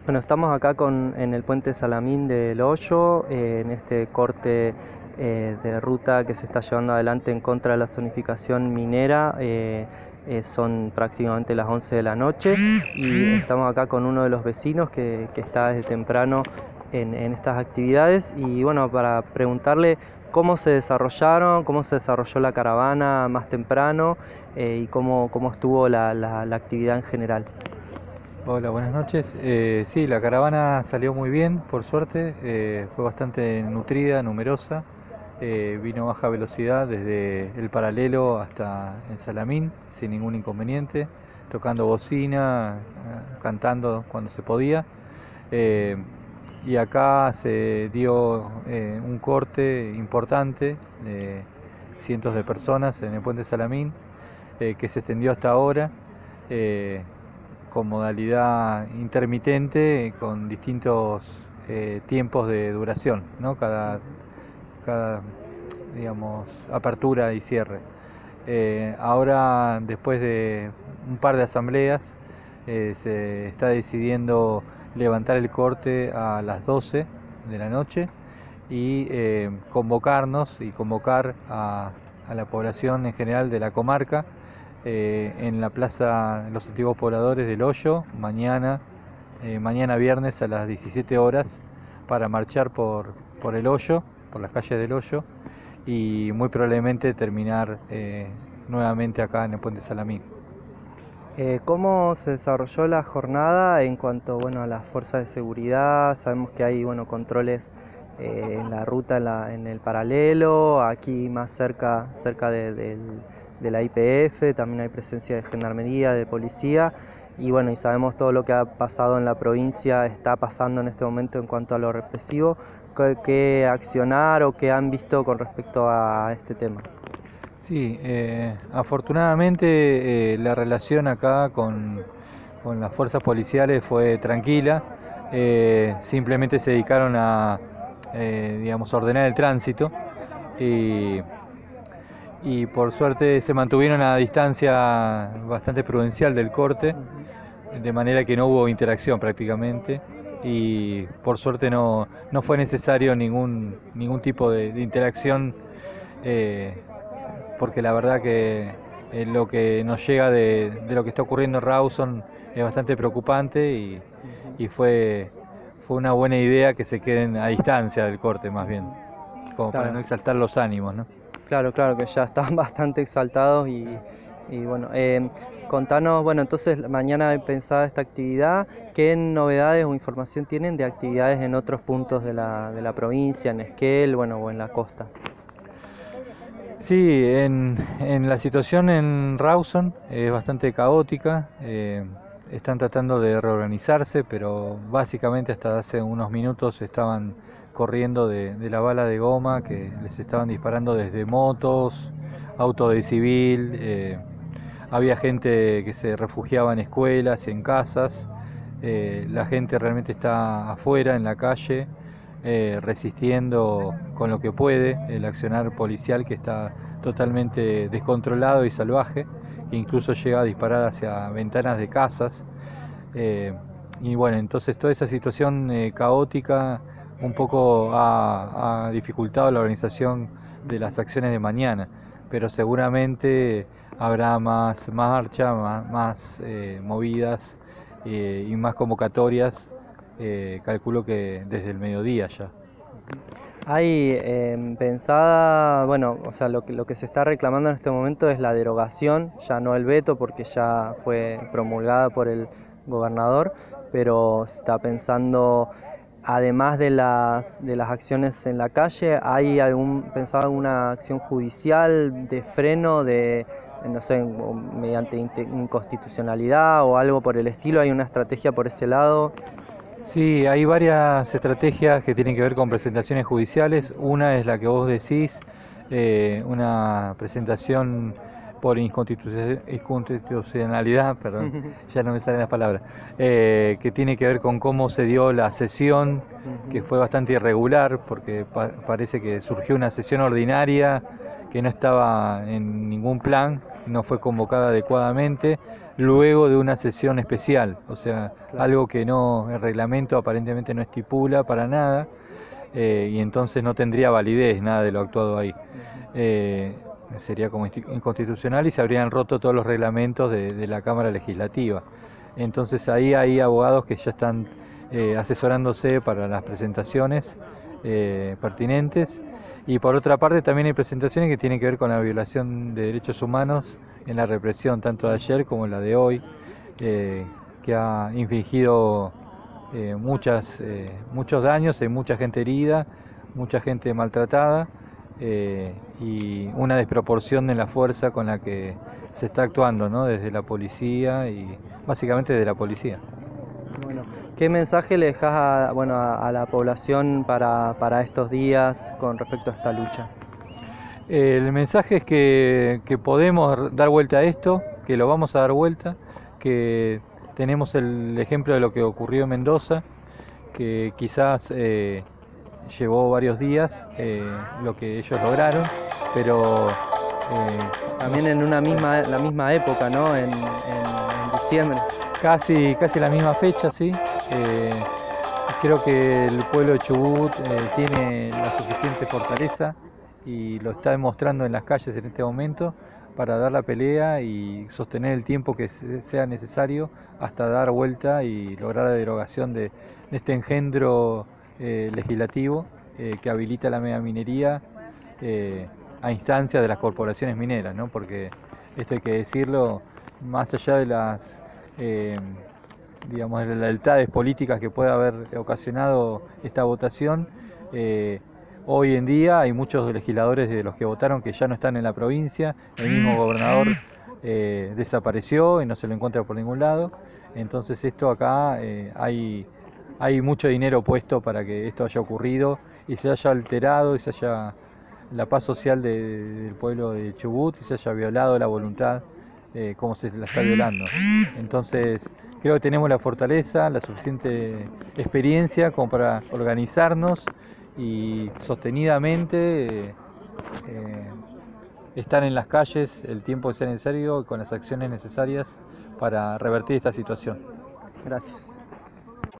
Bueno, estamos acá en el puente Salamín del Hoyo, en este corte de ruta que se está llevando adelante en contra de la zonificación minera. Son prácticamente las 11 de la noche y estamos acá con uno de los vecinos que está desde temprano en estas actividades. Y bueno, para preguntarle cómo se desarrollaron, cómo se desarrolló la caravana más temprano y cómo estuvo la actividad en general. Hola, buenas noches. Sí, la caravana salió muy bien, por suerte. Fue bastante nutrida, numerosa. Vino a baja velocidad desde el Paralelo hasta el Salamín, sin ningún inconveniente, tocando bocina, cantando cuando se podía. Eh, y acá se dio un corte importante de cientos de personas en el puente Salamín, que se extendió hasta ahora. eh, con modalidad intermitente, con distintos tiempos de duración, ¿no? Cada digamos, apertura y cierre. Ahora, después de un par de asambleas, se está decidiendo levantar el corte a las 12 de la noche y convocarnos y convocar a la población en general de la comarca en la plaza Los Antiguos Pobladores del Hoyo, mañana viernes a las 17 horas, para marchar por el Hoyo, por las calles del Hoyo, y muy probablemente terminar nuevamente acá en el Puente Salamín. ¿Cómo se desarrolló la jornada en cuanto, bueno, a las fuerzas de seguridad? Sabemos que hay, bueno, controles en la ruta, en el paralelo, aquí más cerca de la IPF, también hay presencia de gendarmería, de policía, y bueno, y sabemos todo lo que ha pasado en la provincia, está pasando en este momento en cuanto a lo represivo. ¿Qué accionar o qué han visto con respecto a este tema? Sí, afortunadamente la relación acá con las fuerzas policiales fue tranquila. Simplemente se dedicaron a, digamos, ordenar el tránsito y, y por suerte se mantuvieron a distancia bastante prudencial del corte, de manera que no hubo interacción prácticamente, y por suerte no fue necesario ningún tipo de interacción, eh, porque la verdad que lo que nos llega de lo que está ocurriendo en Rawson es bastante preocupante y fue una buena idea que se queden a distancia del corte más bien, como para Claro. no exaltar los ánimos, ¿no? Claro, que ya están bastante exaltados y bueno, contanos, bueno, entonces mañana hay pensada esta actividad, ¿qué novedades o información tienen de actividades en otros puntos de la provincia, en Esquel, bueno, o en la costa? Sí, en la situación en Rawson es bastante caótica. Están tratando de reorganizarse, pero básicamente hasta hace unos minutos estaban corriendo de la bala de goma que les estaban disparando desde motos, auto de civil. Había gente que se refugiaba en escuelas y en casas. La gente realmente está afuera en la calle, resistiendo con lo que puede el accionar policial, que está totalmente descontrolado y salvaje, que incluso llega a disparar hacia ventanas de casas. Eh, y bueno, entonces toda esa situación caótica un poco ha dificultado la organización de las acciones de mañana, pero seguramente habrá más marcha, más movidas y más convocatorias, calculo que desde el mediodía ya. Hay pensada, bueno, o sea, lo que se está reclamando en este momento es la derogación, ya no el veto porque ya fue promulgada por el gobernador, pero se está pensando, además de las acciones en la calle, ¿hay pensado alguna acción judicial de freno, no sé, mediante inconstitucionalidad o algo por el estilo? ¿Hay una estrategia por ese lado? Sí, hay varias estrategias que tienen que ver con presentaciones judiciales. Una es la que vos decís, una presentación por inconstitucionalidad, perdón, ya no me salen las palabras, que tiene que ver con cómo se dio la sesión, que fue bastante irregular, porque parece que surgió una sesión ordinaria que no estaba en ningún plan, no fue convocada adecuadamente, luego de una sesión especial, o sea, Claro. algo que no, el reglamento aparentemente no estipula para nada, y entonces no tendría validez nada de lo actuado ahí. Sería como inconstitucional y se habrían roto todos los reglamentos de la Cámara Legislativa. Entonces ahí hay abogados que ya están asesorándose para las presentaciones pertinentes, y por otra parte también hay presentaciones que tienen que ver con la violación de derechos humanos en la represión tanto de ayer como la de hoy, que ha infligido muchos daños, hay mucha gente herida, mucha gente maltratada, y una desproporción en la fuerza con la que se está actuando, ¿no? Desde la policía y básicamente desde la policía. Bueno, ¿qué mensaje le dejas a la población para estos días con respecto a esta lucha? El mensaje es que podemos dar vuelta a esto, que lo vamos a dar vuelta, que tenemos el ejemplo de lo que ocurrió en Mendoza, que quizás llevó varios días lo que ellos lograron, pero también en la misma época, ¿no? En diciembre. Casi la misma fecha, sí. Creo que el pueblo de Chubut tiene la suficiente fortaleza y lo está demostrando en las calles en este momento para dar la pelea y sostener el tiempo que sea necesario hasta dar vuelta y lograr la derogación de este engendro legislativo que habilita la megaminería a instancia de las corporaciones mineras, ¿no? Porque esto hay que decirlo, más allá de las digamos, de las lealtades políticas que pueda haber ocasionado esta votación, hoy en día hay muchos legisladores de los que votaron que ya no están en la provincia, el mismo gobernador desapareció y no se lo encuentra por ningún lado, entonces esto acá hay mucho dinero puesto para que esto haya ocurrido y se haya alterado y se haya la paz social del pueblo de Chubut y se haya violado la voluntad como se la está violando. Entonces creo que tenemos la fortaleza, la suficiente experiencia como para organizarnos y sostenidamente estar en las calles el tiempo que sea necesario con las acciones necesarias para revertir esta situación. Gracias.